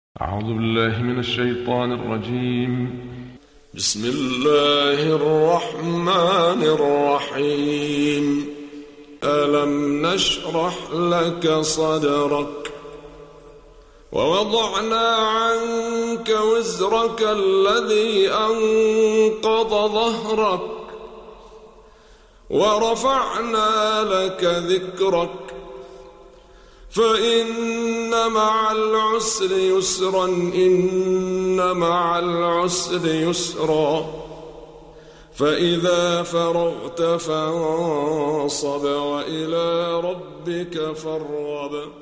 أعوذ بالله من الشيطان الرجيم. بسم الله الرحمن الرحيم. ألم نشرح لك صدرك ووضعنا عنك وزرك الذي أنقض ظهرك ورفعنا لك ذكرك فإن مع العسر يسرا إن مع العسر يسرا فإذا فرغت فانصب وإلى ربك فارغب.